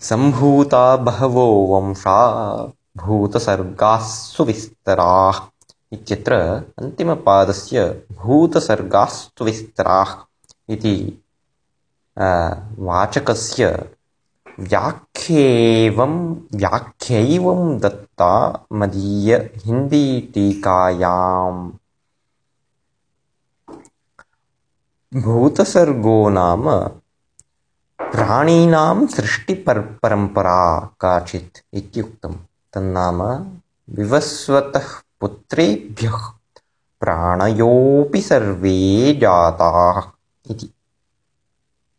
सम्भूता बहवो वंशा भूतसर्गाः सुविस्तराः इत्यत्र अन्तिमपादस्य भूतसर्गाः सुविस्तराः इति वाचकस्य व्याख्यैवं दत्ता मदीय हिन्दीटीकायाम्। भूतसर्गो नाम प्राणिनां सृष्टिपरम्परा काचित् इत्युक्तम्। तन्नाम विवस्वतः पुत्रेभ्यः प्राणयोऽपि सर्वे जाताः इति।